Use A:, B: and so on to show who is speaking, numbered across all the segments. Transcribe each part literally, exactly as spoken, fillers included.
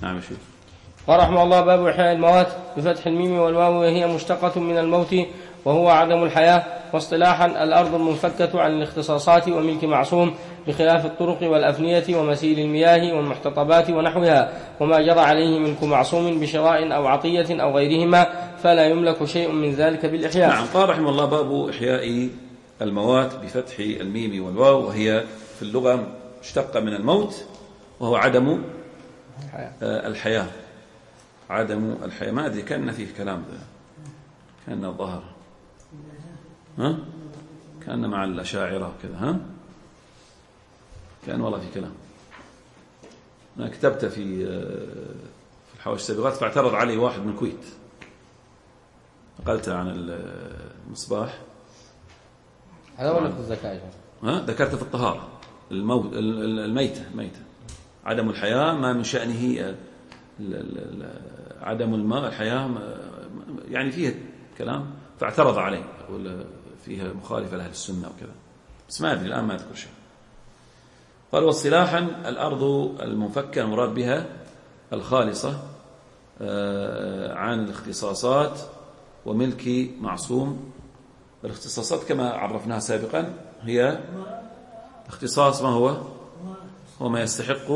A: نعم يا شيخ.
B: قال رحمه الله: باب إحياء الموات بفتح الميم والواو، وهي مشتقة من الموت وهو عدم الحياة. واصطلاحا: الأرض المنفكة عن الاختصاصات وملك معصوم، بخلاف الطرق والأفنية ومسيل المياه والمحتطبات ونحوها، وما جرى عليه ملك معصوم بشراء أو عطية أو غيرهما، فلا يملك شيء من ذلك بالإحياء.
A: نعم. قال رحمه الله: باب إحياء الموات بفتح الميم والواو، وهي في اللغة مشتقة من الموت وهو عدم الحياة. عدم الحياة. ما أدري كان فيه كلام ده، كان الظهر ها كان مع الأشاعرة كذا، ها كان والله في كلام. أنا كتبت في في الحواشي السابقات، فاعترض علي واحد من الكويت، نقلت عن المصباح.
B: هذا ولا في الزكاة؟
A: ها ذكرت في الطهارة الموت الميتة ميتة عدم الحياة ما من شأنه عدم الماء الحياة، يعني فيها كلام، فاعترض عليه يقول فيها مخالفة لأهل السنة وكذا، بس ما أدري الآن ما أذكر شيء. قال: واصطلاحا الأرض المنفكة المراد بها الخالصة عن الاختصاصات وملك معصوم. الاختصاصات كما عرفناها سابقا هي اختصاص ما هو هو ما يستحق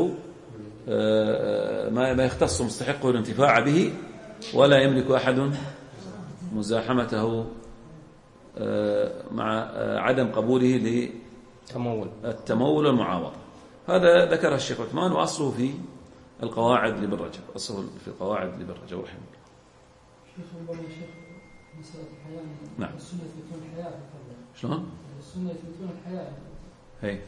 A: ما يختص مستحقه الانتفاع به، ولا يملك أحد مزاحمته مع عدم قبوله للتمول والمعاوضة. هذا ذكره الشيخ عثمان، وأصله في القواعد لابن رجب، أصله في القواعد لابن رجب رحمه الله.
C: شيخ مسألة الحياة.
A: نعم.
C: السنة يثبتون الحياة.
A: شلون؟
C: السنة يثبتون الحياة.
A: هي.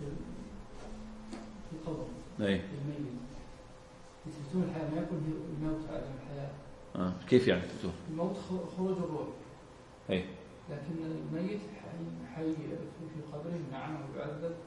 C: في القبر.
A: هي.
C: يثبتون الحياة، ما يكون الموت عدم الحياة.
A: آه. كيف يعني تثبتون؟
C: الموت خروج الروح.
A: هي.
C: لكن الميت حي حي في قبره، نعم، ويعذب.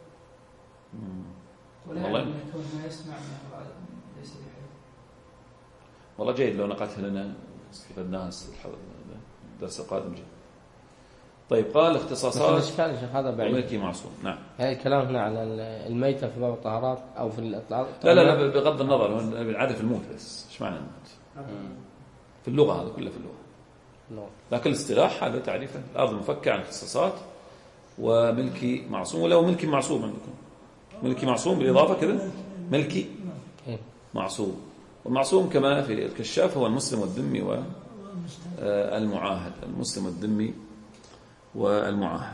C: ولا
A: والله
C: يكون ما يسمع منه ليس بحي.
A: والله جيد، لو نقلتها لنا استفدناها الدرس القادم جيد. طيب. قال: اختصاصات
B: هذا بعيد.
A: وملكي معصوم. نعم.
B: هذا الكلام هنا على الميتة في باب الطهارات أو في الأطلاق.
A: لا لا لا بغض النظر، بالعادة الموت بس. ايش معنى الموت؟ في اللغة هذا كله في اللغة. لكن الاصطلاح هذا تعريفه: الأرض المفكة عن اختصاصات وملكي معصوم. ولو ملكي معصوم عندكم ملكي معصوم بالإضافة كذا، ملكي معصوم. والمعصوم كما في الكشاف هو المسلم والذمي والمعاهد. المسلم والذمي والمعاهد.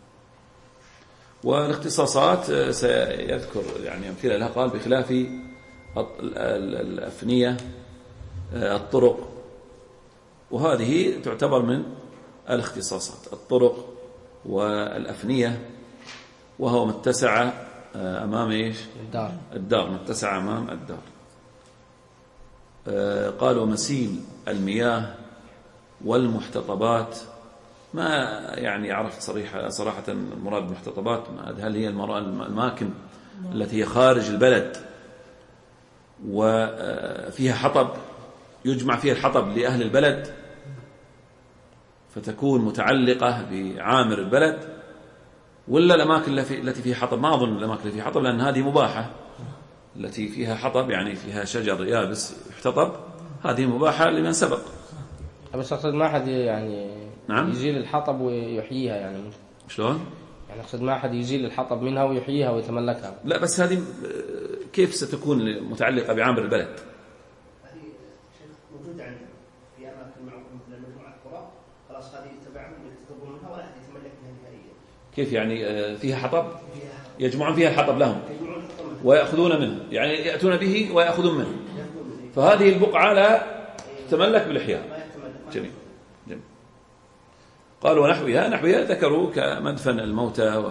A: والاختصاصات سيذكر يعني أمثلة لها. قال: بخلاف الأفنية الطرق، وهذه تعتبر من الاختصاصات، الطرق والأفنية، وهو متسع أمام إيش؟
B: الدار.
A: الدار متسع أمام الدار. قالوا: مسيل المياه والمحتطبات. ما يعني عرفت صريحة صراحة المراد بالمحتطبات، هل هي الأماكن التي هي خارج البلد وفيها حطب يجمع فيها الحطب لأهل البلد فتكون متعلقة بعامر البلد، ولا الأماكن التي فيها حطب؟ ما أظن الأماكن التي فيها حطب، لأن هذه مباحة. التي فيها حطب يعني فيها شجر يابس يحتطب، هذه مباحة لمن سبق.
B: بس أقصد ما أحد يعني
A: نعم؟
B: يزيل الحطب ويحييها يعني.
A: شلون؟
B: يعني أقصد ما أحد يزيل الحطب منها ويحييها ويتملكها.
A: لا، بس هذه كيف ستكون متعلقة بعامر البلد؟
D: هذه موجودة عندنا في أماكن معروفة مثل مجموعة قرى، خلاص هذه تبعهم يحتطبون منها ولا أحد يتملك منها نهائيا.
A: كيف يعني فيها حطب؟ يجمعون فيها الحطب لهم ويأخذون منه، يعني يأتون به ويأخذون منه. فهذه البقعة لا تتملك بالإحياء. جميل. جميل. قالوا: ونحوها. نحوها ذكروا كمدفن الموتى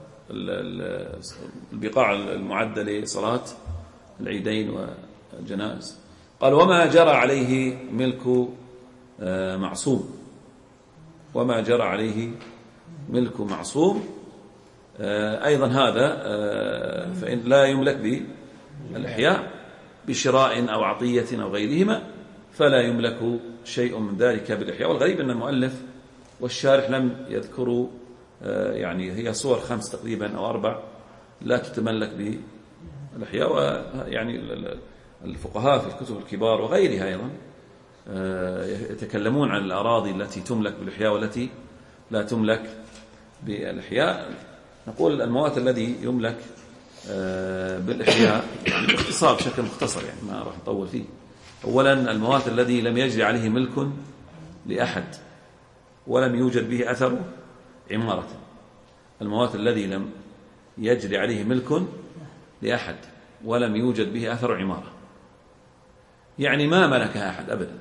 A: والبقاع المعدة لصلاة العيدين والجنائز. قال: وما جرى عليه ملك معصوم. وما جرى عليه ملك معصوم أيضا هذا فإن لا يملك بالإحياء بشراء أو عطية أو غيرهما، فلا يملك شيء من ذلك بالإحياء. والغريب أن المؤلف والشارح لم يذكروا يعني هي صور خمس تقريبا أو أربع لا تتملك بالإحياء. ويعني الفقهاء في الكتب الكبار وغيرها أيضا يتكلمون عن الأراضي التي تملك بالإحياء والتي لا تملك بالإحياء. نقول الموات الذي يملك بالإحياء يعني باختصار بشكل مختصر، يعني ما راح نطول فيه. أولا الموات الذي لم يجري عليه ملك لأحد ولم يوجد به أثر عمارة. الموات الذي لم يجري عليه ملك لأحد ولم يوجد به أثر عمارة، يعني ما ملكها أحد أبدا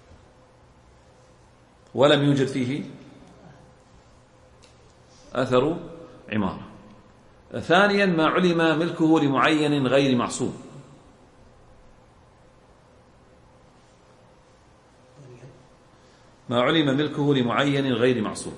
A: ولم يوجد فيه أثر عمارة. ثانيا ما علم ملكه لمعين غير معصوم. ما علم ملكه لمعين غير معصوم.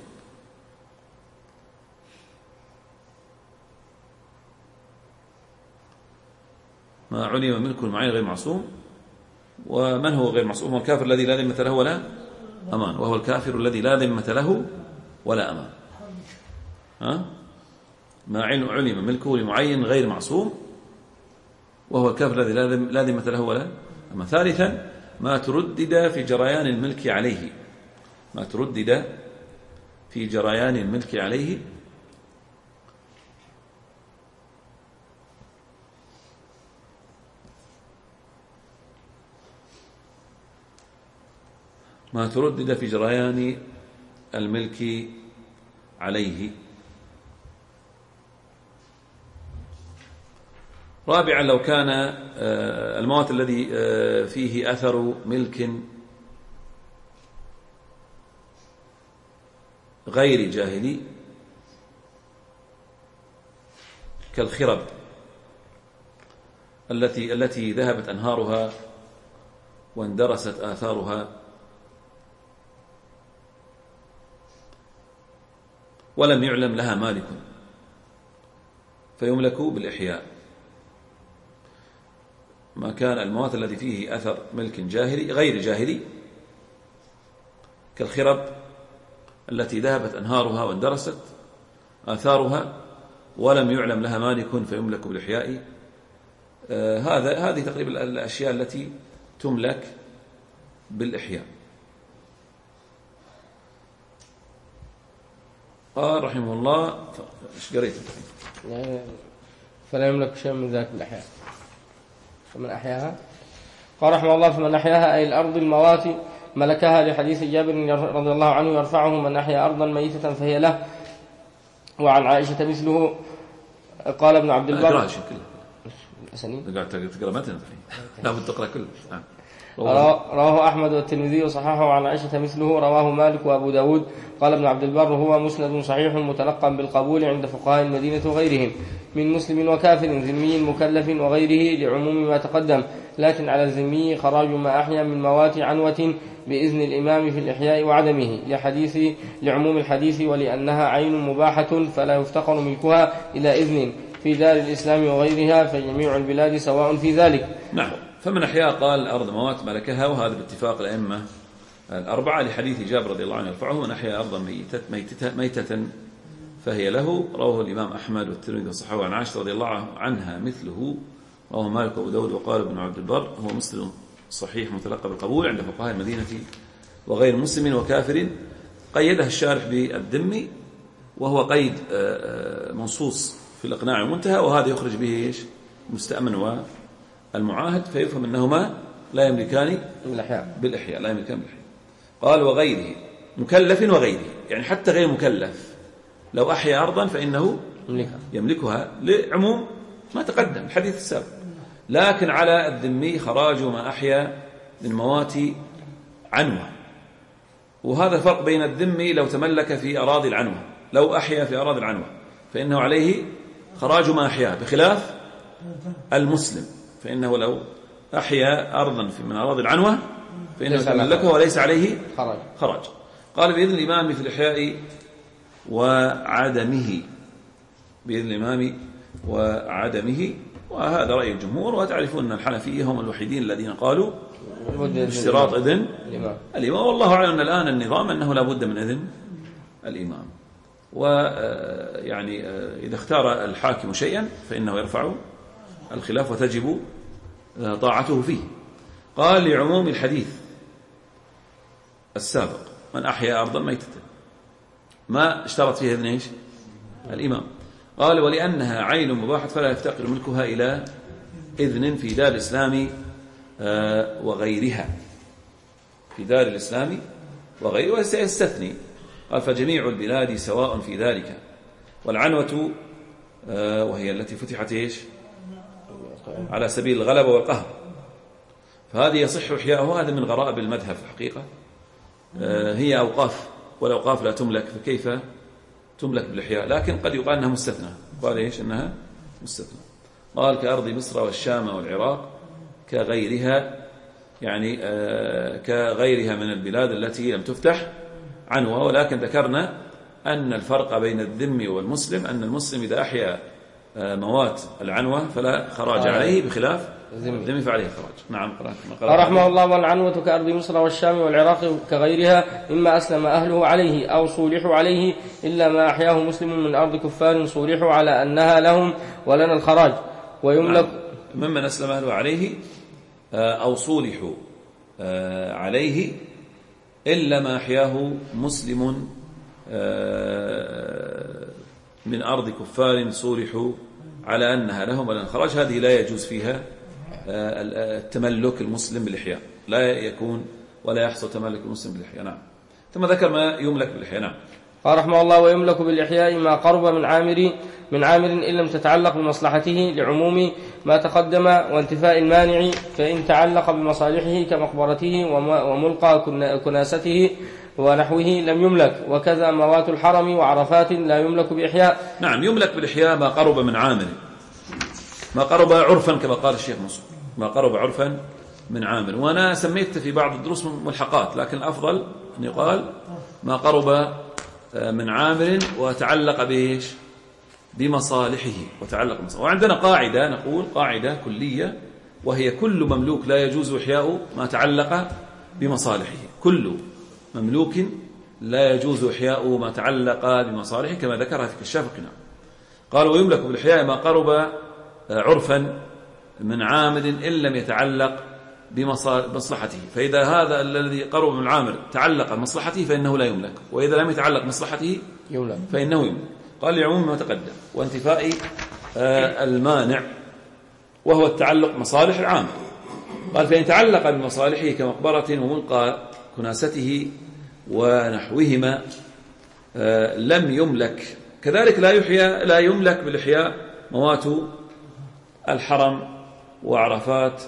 A: ما علم ملكه لمعين غير معصوم. ومن هو غير معصوم؟ هو الكافر الذي لا ذمة له ولا أمان، وهو الكافر الذي لا ذمة له ولا أمان. ها؟ ما علم ملكه لمعين غير معصوم وهو الكافر الذي لا ذمة له ولا أمان. ثالثا ما تردد في جريان الملك عليه. ما تردد في جريان الملك عليه ما تردد في جريان الملك عليه. رابعا لو كان الموت الذي فيه أثر ملك غير جاهلي كالخرب التي التي ذهبت أنهارها واندرست آثارها ولم يعلم لها مالك فيملك بالإحياء. ما كان الموات الذي فيه أثر ملك جاهلي غير جاهلي كالخرب التي ذهبت أنهارها واندرست آثارها ولم يعلم لها مالك فيملك بالإحياء. آه هذا هذه تقريبا الأشياء التي تملك بالإحياء. قال رحمه الله ايش قريت
B: فلا يملك شيء من ذلك بالإحياء. فمن أحياها قال رحمه الله فمن أحياها أي الأرض الموات ملكها، لحديث جابر رضي الله عنه يرفعه من أحيا أرضا ميتة فهي له. وعن عائشة مثله. قال ابن عبد البر
A: اقرأ شيء كله قاعد تقرأ متن لا بد تقرأ كله.
B: رواه أحمد والترمذي وصححه. عن عائشة مثله رواه مالك وأبو داود. قال ابن عبد البر هو مسند صحيح متلقى بالقبول عند فقهاء المدينة وغيرهم من مسلم وكافر ذمي مكلف وغيره لعموم ما تقدم، لكن على الذمي خراج ما أحيا من موات عنوة بإذن الإمام في الإحياء وعدمه لحديث لعموم الحديث ولأنها عين مباحة فلا يفتقر ملكها إلى إذن في دار الإسلام وغيرها فجميع البلاد سواء في ذلك.
A: نعم. فمن أحياء قال الأرض موات ملكها، وهذا باتفاق الأئمة الأربعة لحديث جابر رضي الله عنه يرفعه من أحياء أرضا ميتة, ميتة, ميتة فهي له. رواه الإمام أحمد والترمذي وصححه. عن عائشة رضي الله عنها مثله رواه مالك وأبو داود. وقال ابن عبد البر هو مسلم صحيح متلقى بالقبول عند فقهاء المدينة وغير مسلم وكافر. قيدها الشارح بالذم وهو قيد منصوص في الإقناع المنتهى، وهذا يخرج به إيش مستأمن والمعاهد، فيفهم أنهما لا يملكان
B: بالإحياء
A: بالإحياء لا يملكان بالإحياء. قال وغيره مكلف وغيره، يعني حتى غير مكلف لو أحيا أرضا فإنه يملكها لعموم ما تقدم الحديث السابق. لكن على الذمي خراج ما أحيا من موات عنوة، وهذا فرق بين الذمي لو تملك في أراضي العنوة، لو أحيا في أراضي العنوة فإنه عليه خراج ما أحيا، بخلاف المسلم فإنه لو أحيا أرضا من أراضي العنوة فإنه تملكها وليس عليه خراج. قال بإذن الإمام في الإحياء وعدمه، بإذن الإمام وعدمه، وهذا رأي الجمهور. وتعرفون أن الحنفية هم الوحيدين الذين قالوا اشتراط إذن الإمام. والله أعلم أن الآن النظام أنه لا بد من إذن الإمام، ويعني إذا اختار الحاكم شيئا فإنه يرفع الخلاف وتجب طاعته فيه. قال لعموم الحديث السابق من أحيا أرضا ميتة ما اشترط فيها ابن إيش الإمام. قال ولأنها عين مباحة فلا يفتقر ملكها إلى إذن في دار الإسلام وغيرها، في دار الإسلام وغيره. وسيستثني قال فجميع البلاد سواء في ذلك. والعنوة وهي التي فتحت إيش على سبيل الغلبة والقهر، فهذه يصح إحياؤها. هذا من غرائب المذهب في الحقيقة. هي أوقاف والأوقاف لا تملك، فكيف تملك بالإحياء؟ لكن قد يقال أنها مستثنى. قال إيش أنها مستثنى؟ قال كأرض مصر والشام والعراق كغيرها، يعني كغيرها من البلاد التي لم تفتح عنوها. ولكن ذكرنا أن الفرق بين الذم والمسلم أن المسلم إذا أحيا موات العنوة فلا خراج عليه، بخلاف الذم فعليه خراج. نعم.
B: قال رحمه الله والعنوة كأرض مصر والشام والعراق كغيرها إما أسلم أهله عليه أو صولحوا عليه إلا ما أحياه مسلم من أرض كفار صولحوا على أنها لهم ولنا الخراج ويملك.
A: نعم. ممن أسلم أهله عليه أو صولحوا عليه إلا ما أحياه مسلم من أرض كفار صولحوا على أنها لهم ولنا الخراج. هذه لا يجوز فيها التملك المسلم بالإحياء، لا يكون ولا يحصل تملك المسلم بالإحياء. نعم. ثم ذكر ما يملك بالإحياء. نعم.
B: قال رحمه الله ويملك بالإحياء ما قرب من عامر من عامر إن لم تتعلق بمصلحته لعموم ما تقدم وانتفاء المانع، فإن تعلق بمصالحه كمقبرته وملقى كناسته ونحوه لم يملك. وكذا موات الحرم وعرفات لا يملك بإحياء.
A: نعم. يملك بالإحياء ما قرب من عامر، ما قرب عرفا كما قال الشيخ منصور، ما قرب عرفا من عامر. وأنا سميت في بعض الدروس ملحقات، لكن الأفضل أن يقال ما قرب من عامر وتعلق بإيش بمصالحه وتعلق بمصالحه. وعندنا قاعدة نقول قاعدة كلية، وهي كل مملوك لا يجوز إحياؤه ما تعلق بمصالحه. كل مملوك لا يجوز إحياؤه ما تعلق بمصالحه كما ذكرها في كشاف القناع. قال ويملك بالإحياء ما قرب عرفا من عامر إن لم يتعلق بمصلحته. فإذا هذا الذي قرب من عامر تعلق بمصلحته فإنه لا يملك، وإذا لم يتعلق بمصلحته فإنه يملك. قال لعموم ما تقدم وانتفاء المانع وهو التعلق بمصالح العامر. قال فإن تعلق بمصالحه كمقبرة وملقى كناسته ونحوهما لم يملك. كذلك لا يحيى لا يملك بالإحياء موات الحرم وعرفات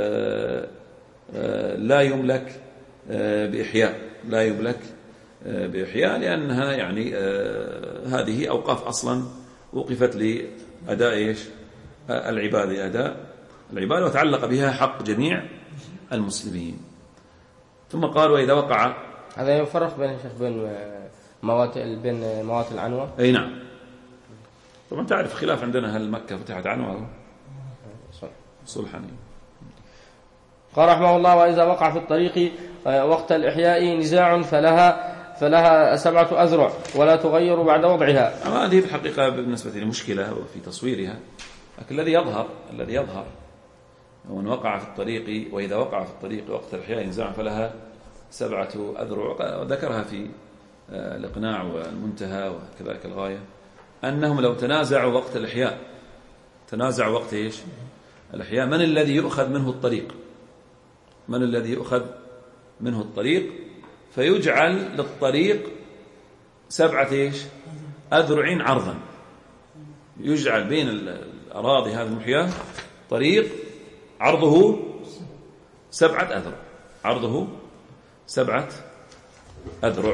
A: لا يملك بإحياء، لا يملك بإحياء لأنها يعني هذه أوقاف أصلا وقفت لأداء إيش العبادة، أداء العبادة وتعلق بها حق جميع المسلمين. ثم قال وإذا وقع.
B: هذا يفرق بين الشيخ بين موات بين موات العنوة.
A: أي نعم. طبعا تعرف خلاف عندنا هل مكة فتحت عنوة صلحا.
B: قال رحمه الله وإذا وقع في الطريق وقت الإحياء نزاع فلها فلها سبعة أذرع ولا تغير بعد وضعها.
A: هذه في الحقيقة بالنسبة للمشكلة وفي تصويرها، لكن الذي يظهر الذي يظهر ومن وقع في الطريق وإذا وقع في الطريق وقت الإحياء نزاع فلها سبعة أذرع، وذكرها في الإقناع والمنتهى وكذلك الغاية أنهم لو تنازعوا وقت الإحياء تنازعوا وقت إيش الإحياء من الذي يؤخذ منه الطريق من الذي يؤخذ منه الطريق فيجعل للطريق سبعة إيش أذرع عرضا، يجعل بين الأراضي هذه المحياة طريق عرضه سبعة أذرع عرضه سبعة أذرع.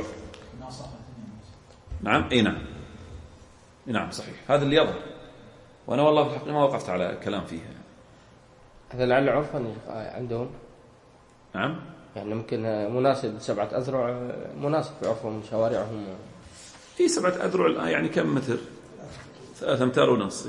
A: نعم اي نعم نعم صحيح، هذا اللي يظهر، وانا والله في الحقيقه ما وقفت على كلام فيها.
B: هذا لعل عرفا عندهم.
A: نعم
B: يعني ممكن مناسب سبعة أذرع مناسب في عرفهم شوارعهم.
A: في سبعة أذرع الآن يعني كم متر؟ ثلاثة أمتار ونص.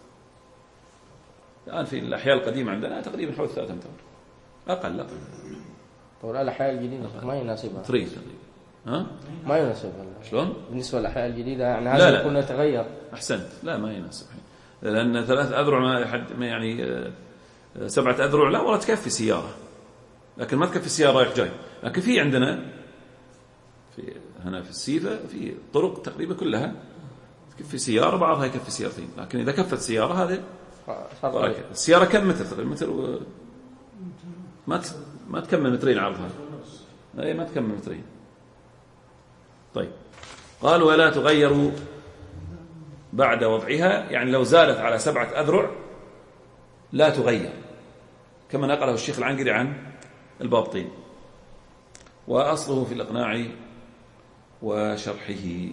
A: الآن في الأحياء القديمة عندنا تقريبا حوالي ثلاثة أمتار أقل أقل.
B: طول الأحياء الجديدة ما يناسبها.
A: تريد ها؟
B: ما يناسبها.
A: شلون؟
B: بالنسبة للأحياء الجديدة يعني هذا يكون يتغير.
A: أحسنت، لا ما يناسب، لأن ثلاث أذرع ما حد ما يعني سبعة أذرع لا والله تكفي سيارة، لكن ما تكفي سيارة رايح جاي. لكن في عندنا في هنا في السيفة في طرق تقريبا كلها تكفي سيارة، بعضها يكفي سيارتين. لكن إذا كفت سيارة هذه السيارة كم متر تقريبا؟ متر و... ما ت... ما تكمل مترين عرضها، أي ما تكمل مترين. طيب قال ولا تغير بعد وضعها، يعني لو زادت على سبعة أذرع لا تغير، كما نقله الشيخ العنقري عن البابطين، وأصله في الإقناع وشرحه.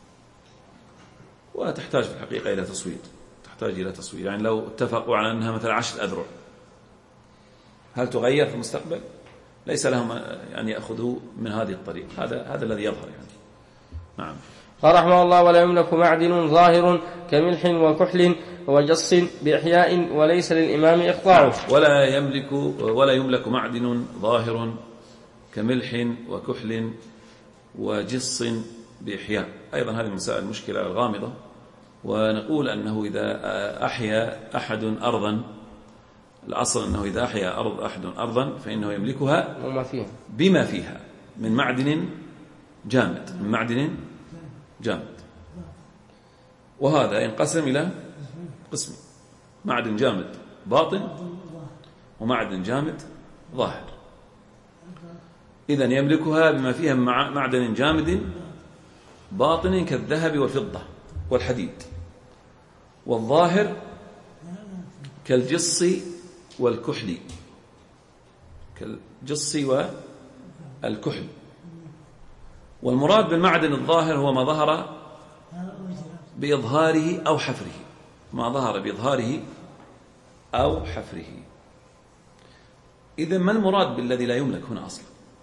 A: وتحتاج في الحقيقة إلى تصوير، تحتاج إلى تصوير. يعني لو اتفقوا على أنها مثلا عشر أذرع هل تغير في المستقبل؟ ليس لهم أن يأخذوا من هذه الطريق، هذا هذا الذي يظهر يعني. نعم.
B: قال رحمه الله ولا يملك معدن ظاهر كملح وكحل وجص بإحياء وليس للإمام إقطاعه.
A: ولا يملك ولا يملك معدن ظاهر كملح وكحل وجص بإحياء. أيضا هذه المسائل مشكلة غامضة، ونقول أنه إذا أحيا أحد أرضا، الأصل أنه إذا أحيا أرض أحد أرضا فإنه يملكها
B: وما فيها
A: بما فيها من معدن جامد، من معدن جامد. وهذا ينقسم إلى قسم: معدن جامد باطن ومعدن جامد ظاهر. إذن يملكها بما فيها من معدن جامد باطن كالذهب والفضة والحديد، والظاهر كالجص والكحل، كالجص والكحل. والمراد بالمعدن الظاهر هو ما ظهر بإظهاره أو حفره، ما ظهر بإظهاره أو حفره. إذن ما المراد بالذي لا يملك هنا أصلا؟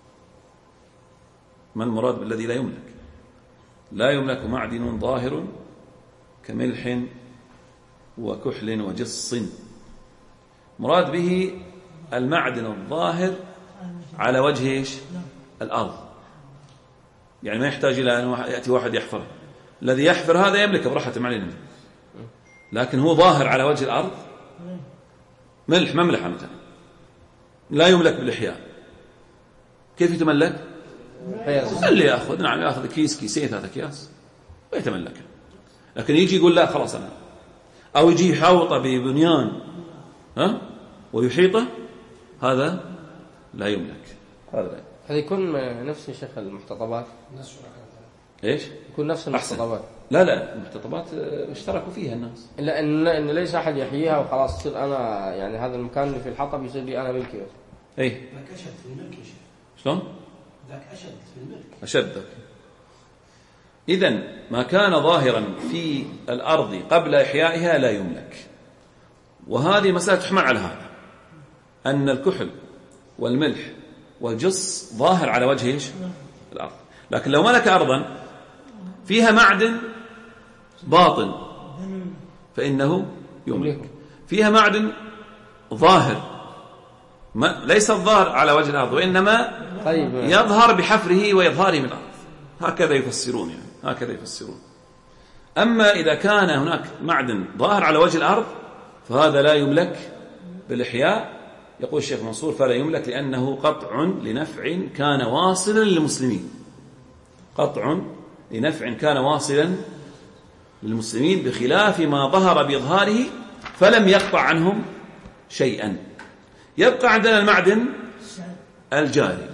A: ما المراد بالذي لا يملك؟ لا يملك معدن ظاهر كملح وكحل وجص، مراد به المعدن الظاهر على وجه إيش؟ الأرض، يعني ما يحتاج إلى أن يأتي واحد يحفره. الذي يحفر هذا يملك براحته معلنا، لكن هو ظاهر على وجه الأرض. ملح مملحة مثلا لا يملك بالإحياء، كيف يتملك؟ اللي يأخذ نعم يأخذ كيس كيسين ثلاثة أكياس ويتملك. لكن يجي يقول لا خلاص أنا، أو يجي يحاوطه ببنيان ها ويحيطه، هذا لا يملك. هذا لا.
B: هذا يكون نفس شيخ المحتطبات،
A: ايش؟
B: يكون نفس المحتطبات.
A: لا لا المحتطبات اشتركوا فيها الناس،
B: لا إن, إن ليس أحد يحييها وخلاص تصير أنا يعني هذا المكان اللي في الحطب يصير لي أنا ملكي.
A: اي
D: ذاك أشد في الملك يا شيخ.
A: شلون؟
D: ذاك أشد في الملك.
A: أشد. إذن ما كان ظاهرا في الأرض قبل إحيائها لا يملك. وهذه مسألة تحمل على هذا، أن الكحل والملح والجص ظاهر على وجه إيش؟ الأرض. لكن لو ملك أرضا فيها معدن باطن فإنه يملك، فيها معدن ظاهر ما ليس الظاهر على وجه الأرض وإنما يظهر بحفره ويظهاره من الأرض. هكذا يفسرون يعني هكذا يفسرون. أما إذا كان هناك معدن ظاهر على وجه الأرض فهذا لا يملك بالإحياء. يقول الشيخ منصور فلا يملك لأنه قطع لنفع كان واصلا للمسلمين، قطع لنفع كان واصلا للمسلمين بخلاف ما ظهر بإظهاره فلم يقطع عنهم شيئا. يبقى عندنا المعدن الجاري،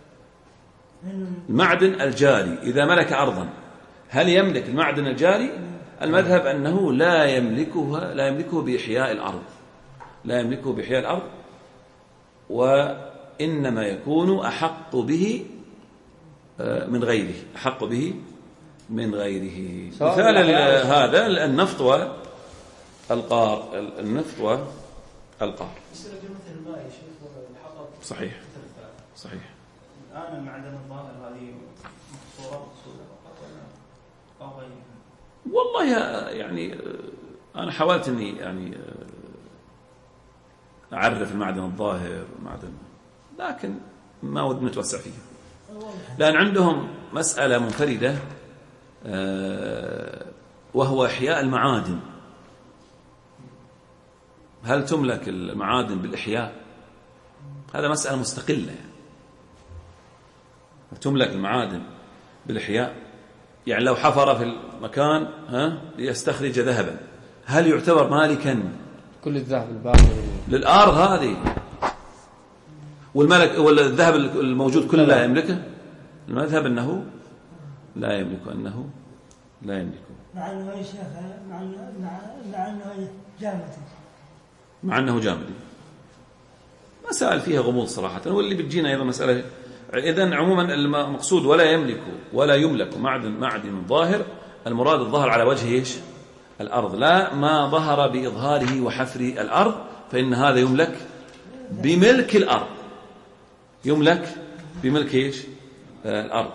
A: المعدن الجاري إذا ملك أرضا هل يملك المعدن الجاري؟ المذهب أنه لا يملكها لا يملكه بإحياء الأرض، لا يملكه بإحياء الأرض، وإنما يكون أحق به من غيره، أحق به من غيره. مثال هذا النفط والقار، النفط والقار. صحيح صحيح.
D: الآن المعدن الظاهر هذه صورة أو غيرها؟
A: والله يعني أنا حاولت إني يعني أعرف المعدن الظاهر معدن، لكن ما ود نتوسع فيه، لأن عندهم مسألة منفردة وهو إحياء المعادن. هل تملك المعادن بالإحياء؟ هذا مسألة مستقلة يعني. تملك المعادن بالإحياء، يعني لو حفر في المكان ها ليستخرج ذهبا، هل يعتبر مالكا
B: كل الذهب الباقي
A: للأرض هذه؟ والملك ولا الذهب الموجود كله لا يملكه؟ المذهب أنه لا يملك، أنه لا يملك،
E: مع أنه يا شيخ مع مع أنه جامد
A: مع أنه جامد. مسائل فيها غموض صراحة، واللي بتجينا أيضا مسألة. إذن عموما المقصود ولا يملك ولا يملك معدن معدن ظاهر، المراد الظهر على وجه إيش؟ الأرض، لا ما ظهر بإظهاره وحفر الأرض، فإن هذا يملك بملك الأرض، يملك بملك إيش؟ آه الأرض.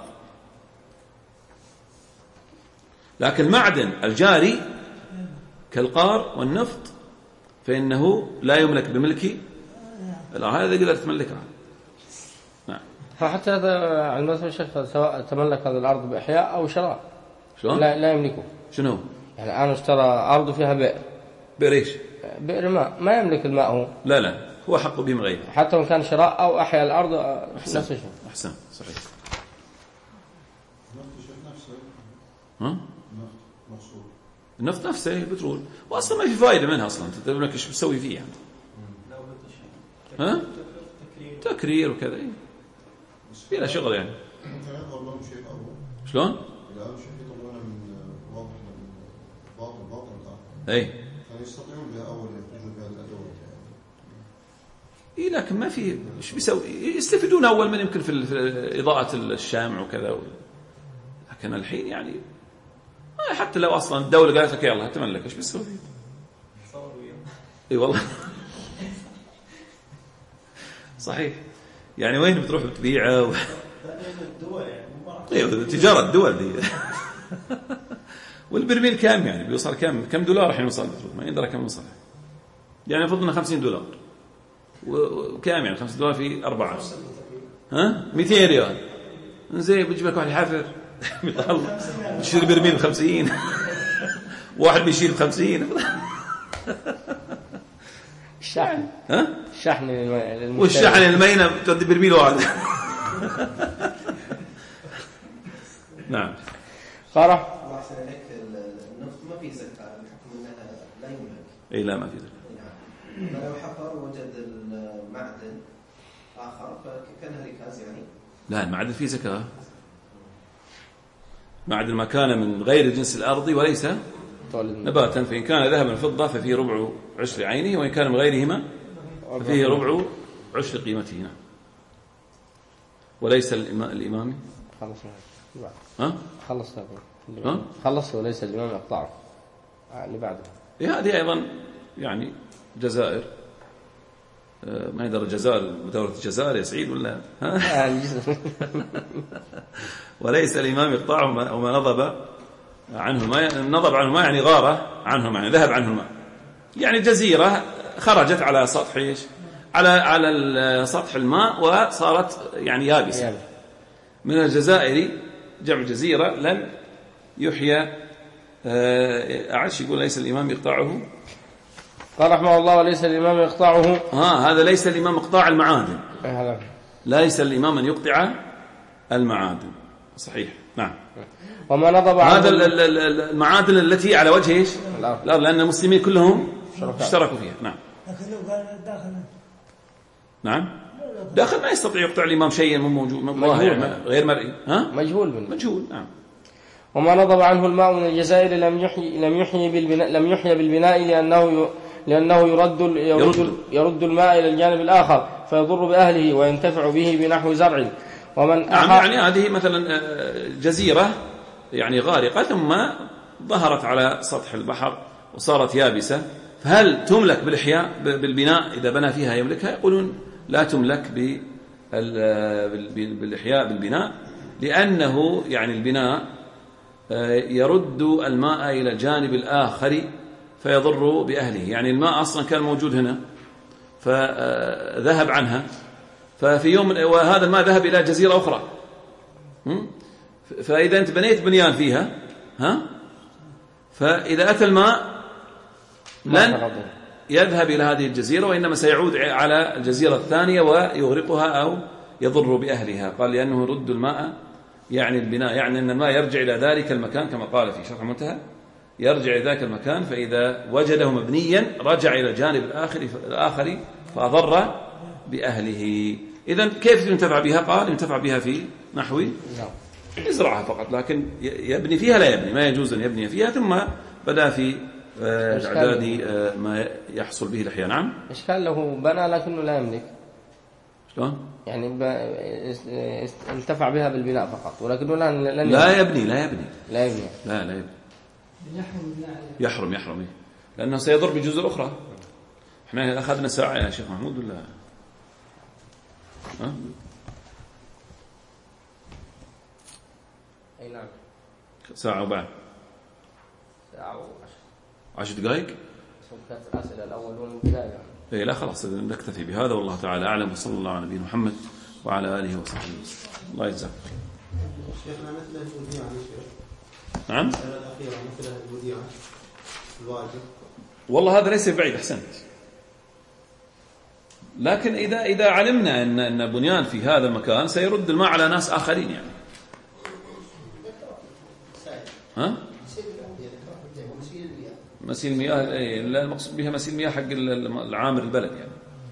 A: لكن المعدن الجاري كالقار والنفط فإنه لا يملك بملك الأرض، هذا يقدر تملكها. نعم.
B: فحتى هذا على المذهب الشيخ سواء تملك هذه الأرض بإحياء أو شراء
A: شلون؟
B: لا لا يملكه.
A: شنو؟
B: يعني الآن اشترى أرض فيها بئر.
A: بئر إيش؟
B: بئر ماء، ما يملك الماء هو.
A: لا لا، هو حق به من غيره.
B: حتى وإن كان شراء أو أحيا الأرض
A: أحسن.
B: نفس الشيء.
A: أحسن صحيح. ها؟ النفط نفسه البترول، وأصلا ما في فائدة منها أصلا، تدري لك إيش بتسوي فيه يعني. ها؟ تكرير وكذا إيه. فيها شغل يعني. شلون؟ اي
F: فيستطيعون بها اول يخرجون بها الادوات يعني.
A: اي لكن ما في ايش بيسوي، يستفيدون اول من يمكن في اضاءه الشامع وكذا، لكن الحين يعني حتى لو اصلا الدوله قالت لك يلا تملك ايش بيسوي؟ اي والله صحيح. يعني وين بتروح بتبيعه و... ايوه تجاره الدول دي والبرميل كام يعني بيوصل كم كم دولار الحين وصل، ما يدرى كم وصل يعني. المفروض انه خمسين دولار، وكام يعني خمسين دولار في أربعة ها مئتين ريال. زين بيجيب لك واحد حافر بيشيل برميل بخمسين واحد بيشيل بخمسين
B: الشحن
A: ها
B: الشحن للمشتري
A: والشحن المينة تودي برميل واحد نعم.
B: صراحة
D: الله أحسن عليك، النفط ما فيه زكاة بحكم أنها لا يملك.
A: إيه لا ما في زكاة.
D: نعم. فلو حفر وجد المعدن آخر فكانها ركاز يعني.
A: لا المعدن فيه زكاة. معدن ما كان من غير جنس الأرض وليس نباتا، فإن كان ذهبا فضة ففيه ربع عشر عينه، وإن كان من غيرهما ففيه ربع عشر قيمته. نعم. وليس الإمام
B: خلص
A: ها
B: خلص
A: ها
B: خلص وليس الإمام يقطعه اللي بعده.
A: إيه هذه أيضا يعني جزائر، ما يدرى الجزائر دولة الجزائر يا سعيد ولا ها وليس الإمام يقطعه وما نضب عنه الماء. نضب عنه الماء يعني غارة عنه الماء، ذهب عنه الماء، يعني جزيرة خرجت على سطح ايش على على سطح الماء وصارت يعني يابسة. من الجزائر جمع جزيرة لم يحيى. أعدش يقول ليس الإمام يقطعه.
B: قال رحمه الله وليس الإمام يقطعه.
A: ها هذا ليس الإمام إقطاع المعادن،
B: أهلا.
A: ليس الإمام أن يقطع المعادن. صحيح. نعم.
B: وما نضب
A: هذا المعادن التي على وجه ايش الأرض، لأن المسلمين كلهم اشتركوا فيها. نعم.
E: لكن لو قال داخل
A: نعم داخل ما يستطيع يقطع الإمام شيئا من موجود من الله يعني غير مرئي. ها
B: مجهول منه.
A: مجهول. نعم.
B: وما نضب عنه الماء من الجزائر لم يحيي لم يحيي بالبناء لم يحيى بالبناء لأنه لأنه يرد يرد يرد الماء إلى الجانب الآخر فيضر بأهله وينتفع به بنحو زرع. ومن
A: نعم يعني هذه مثلا جزيرة يعني غارقة ثم ظهرت على سطح البحر وصارت يابسة، فهل تملك بالإحياء بالبناء؟ إذا بنى فيها يملكها. يقولون لا تملك بالإحياء بالبناء، لأنه يعني البناء يرد الماء إلى الجانب الآخر فيضر بأهله. يعني الماء أصلا كان موجود هنا فذهب عنها، ففي يوم وهذا الماء ذهب إلى جزيرة أخرى، فإذا أنت بنيت بنيان فيها ها فإذا أتى الماء لن يذهب إلى هذه الجزيرة، وإنما سيعود على الجزيرة الثانية ويغرقها أو يضر بأهلها. قال لأنه يرد الماء يعني البناء، يعني أن الماء يرجع إلى ذلك المكان كما قال في شرح المنتهى، يرجع إلى ذاك المكان، فإذا وجده مبنيا رجع إلى الجانب الآخر الآخر فأضر بأهله. إذن كيف ينتفع بها؟ قال ينتفع بها في نحو يزرعها فقط، لكن يبني فيها لا يبني، ما يجوز أن يبني فيها. ثم بدأ في إعداد ما يحصل به الأحياء. نعم.
B: إشكال له بنى لكنه لا يملك.
A: شلون؟
B: يعني انتفع بها بالبناء فقط، ولكنه لا لن
A: لا يبني لا يبني
B: لا يبني
A: لا لا يبني
C: يحرم
A: يحرم يحرم لأنه سيضر بجزء الأخرى. احنا أخذنا ساعة يا شيخ محمود ولا ها؟
B: أي نعم.
A: ساعة وبعد
B: ساعة وعشر
A: عشر دقائق.
B: كانت الأسئلة الأول من البداية.
A: إيه لا خلاص نكتفي بهذا، والله تعالى أعلم، وصلى الله على نبينا محمد وعلى آله وصحبه وسلم. الله يجزاك.
F: شيخنا مثل الوديعة
A: نعم.
F: المسألة الأخيرة مثل الوديعة الواجب.
A: والله هذا ليس بعيد، أحسنت. لكن إذا إذا علمنا أن أن بنيان في هذا المكان سيرد الماء على ناس آخرين يعني. ها؟ مسيل المياه المقصود بها مسيل المياه حق العامر البلد يعني.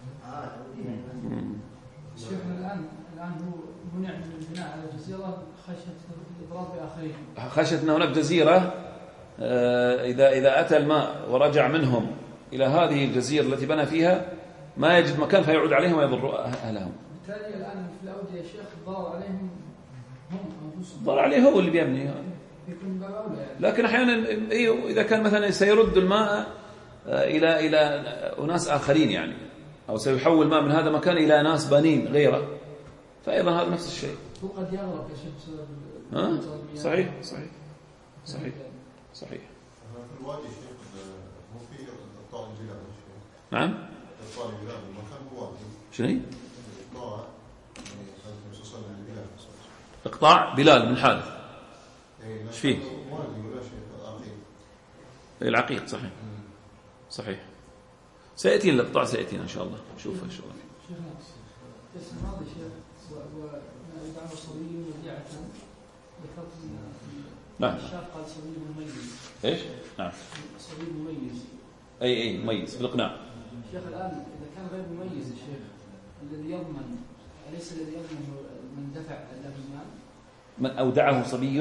C: شيخنا الآن الآن هو منع من البناء على الجزيرة خشية الإضرار بآخرين.
A: خشية أن هناك جزيرة إذا إذا أتى الماء ورجع منهم إلى هذه الجزيرة التي بنى فيها ما يجد مكان فيعود عليهم ويضر أهلهم.
C: بالتالي الآن في الأودية يا شيخ الضرر عليهم هم أنفسهم.
A: الضرر عليه هو اللي بيبني يعني.
C: يكون باب أولى يعني.
A: لكن أحيانا إذا كان مثلا سيرد الماء إلى إلى أناس آخرين يعني، أو سيحول الماء من هذا المكان إلى ناس بانين غيره، فأيضا هذا نفس الشيء.
C: هو قد يغرق يا شيخ بسبب.
A: ها؟ صحيح صحيح صحيح صحيح.
F: في الوادي شيخ مو في إقطاع البلاد.
A: نعم.
F: إقطاع البلاد المكان هو وادي.
A: شنو هي؟
F: إقطاع البلاد.
A: إقطاع بلال من حادث. ايش فيه؟
F: وادي ولا شيء عقيق.
A: العقيق صحيح. صحيح. سيأتي الإقطاع سيأتينا إن شاء الله. شوف إن شاء الله.
C: شيخنا الاسم الماضي شيخ ويدعو صبي وديعة ذكرت
A: نعم.
C: الشاف قال صبي مميز.
A: إيش؟ نعم.
C: صبي مميز.
A: أي أي مميز بالإقناع.
C: شيخ الآن إذا كان غير مميز يا شيخ الذي يضمن أليس الذي يضمن من دفع له المال؟
A: من أودعه صبي.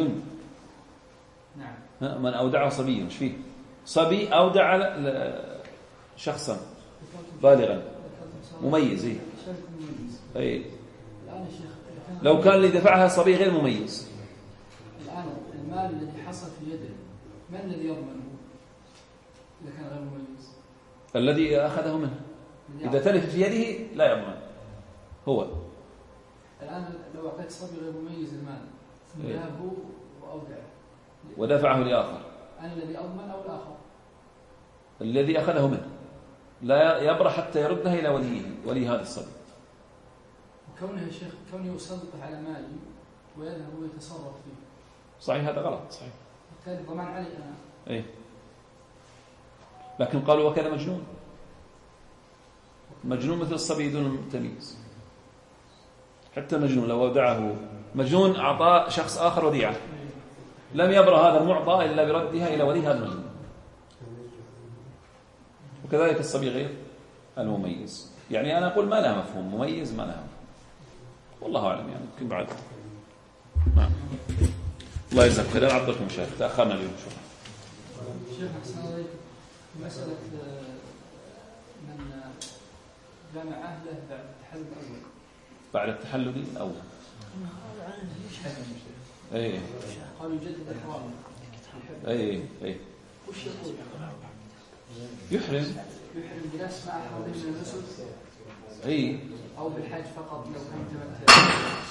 C: نعم.
A: من أودعه صبي إيش فيه؟ صبي أودع شخصا بالغا مميز. إيه؟ أي.
C: الآن يا شيخ
A: لو كان اللي دفعها صبي غير مميز.
C: الآن المال الذي حصل في يده من الذي يضمنه إذا كان غير مميز؟
A: الذي أخذه منه إذا تلف في يده لا يضمن هو.
C: الآن لو أعطيت صبي غير مميز المال ثم ذهب وأودعه
A: ودفعه لآخر،
C: أنا الذي أضمن أو الآخر؟
A: الذي أخذه منه لا يبرح حتى يردها إلى وليه ولي هذا الصبي.
C: وكونه يا شيخ كونه يسلط على مالي ويذهب ويتصرف فيه
A: صحيح، هذا غلط صحيح.
C: بالتالي ضمان علي أنا.
A: إيه. لكن قالوا وكذا مجنون، مجنون مثل الصبي دون تمييز. حتى مجنون لو ودعه مجنون أعطاه شخص آخر وديعة لم يبرأ هذا المعطى إلا بردها إلى ولي هذا المجنون. وكذلك الصبي غير المميز. يعني أنا أقول ما لها مفهوم، مميز ما لها مفهوم، والله أعلم يعني يمكن بعد. نعم. الله يجزاك خير. أنا عبدكم شيخ تأخرنا اليوم شوف.
C: شيخ أحسن عليك مسألة من جامع أهله بعد التحلل الأول.
A: بعد التحلل الأول. أي.
C: قالوا يجدد الحرام.
A: أي أي.
C: وش يقول؟
A: يحرم.
C: يحرم بنفس ما أحرم من النسك.
A: أي.
C: أو بالحج فقط لو كان تمتع.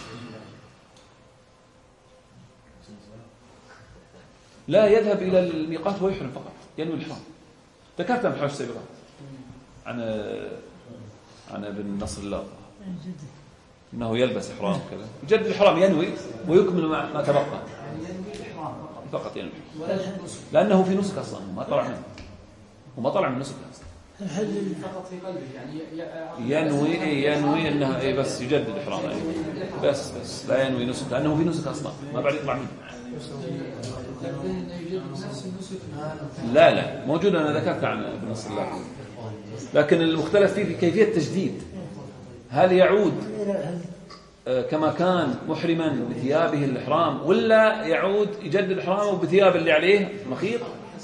A: لا يذهب إلى الميقات ويحرم فقط، ينوي الحرام. ذكرت في الحج سابقا عن عن ابن نصر الله انه يلبس احرام كذا، يجدد الحرام ينوي ويكمل ما تبقى.
C: يعني ينوي الإحرام فقط.
A: فقط ينوي.
C: ولا نسك.
A: لانه في نسك اصلا ما طلع منه، وما طلع من نسك اصلا.
C: فقط في قلبك يعني
A: ينوي ينوي انها إيه بس يجدد احرامه يعني بس بس لا ينوي نسك لانه في نسك اصلا ما بعد يطلع منه. لا لا موجود، انا ذكرت عن ابن الصلاح، لكن المختلف فيه في كيفيه التجديد. هل يعود كما كان محرما بثيابه الإحرام ولا يعود يجدد إحرامه بثياب اللي عليه مخيط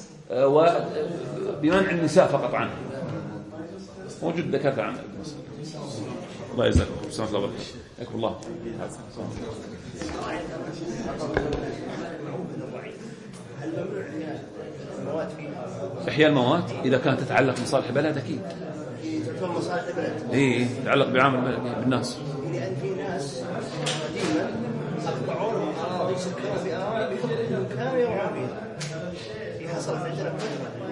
A: وبمنع النساء فقط عنه؟ موجود ذكرت عنه. الله يجزاكم بسم الله وبركاته. الله إحياء الموات إذا كانت تتعلق بمصالح بلد أكيد إيه تتعلق بعمل بالناس.
D: لأن في ناس قديما أقطعون الأراضي سكروا في أراضي بحكم كانوا يوعون فيها. فيها صرف عندنا